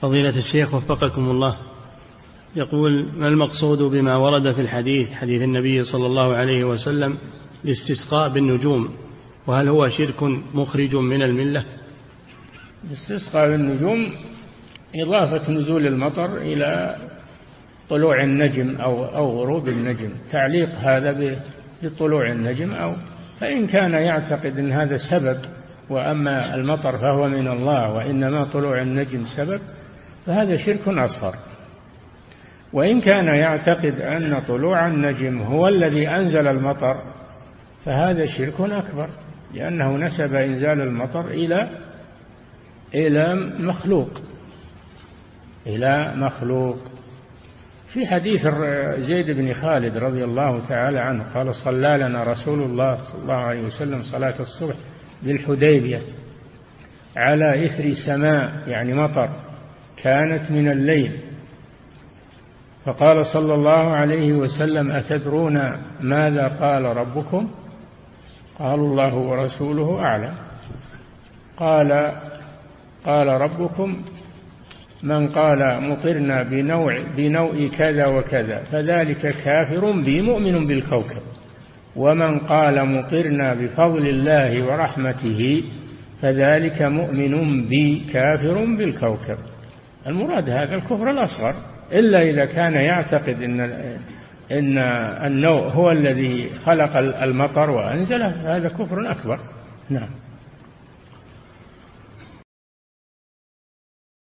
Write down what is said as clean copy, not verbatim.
فضيلة الشيخ وفقكم الله، يقول: ما المقصود بما ورد في الحديث، حديث النبي صلى الله عليه وسلم الاستسقاء بالنجوم، وهل هو شرك مخرج من الملة؟ الاستسقاء بالنجوم إضافة نزول المطر إلى طلوع النجم أو غروب النجم، تعليق هذا بطلوع النجم، فإن كان يعتقد أن هذا سبب وأما المطر فهو من الله وإنما طلوع النجم سبب فهذا شرك أصغر. وإن كان يعتقد أن طلوع النجم هو الذي أنزل المطر فهذا شرك أكبر، لأنه نسب إنزال المطر إلى مخلوق. في حديث زيد بن خالد رضي الله تعالى عنه قال: صلى لنا رسول الله صلى الله عليه وسلم صلاة الصبح بالحديبية على إثر سماء، يعني مطر، كانت من الليل، فقال صلى الله عليه وسلم: أتدرون ماذا قال ربكم؟ قالوا: الله ورسوله أعلم. قال ربكم: من قال مطرنا بنوع كذا وكذا فذلك كافر بي مؤمن بالكوكب، ومن قال مطرنا بفضل الله ورحمته فذلك مؤمن بي كافر بالكوكب. المراد هذا الكفر الأصغر، إلا إذا كان يعتقد أن النوع هو الذي خلق المطر وأنزله، هذا كفر أكبر. نعم.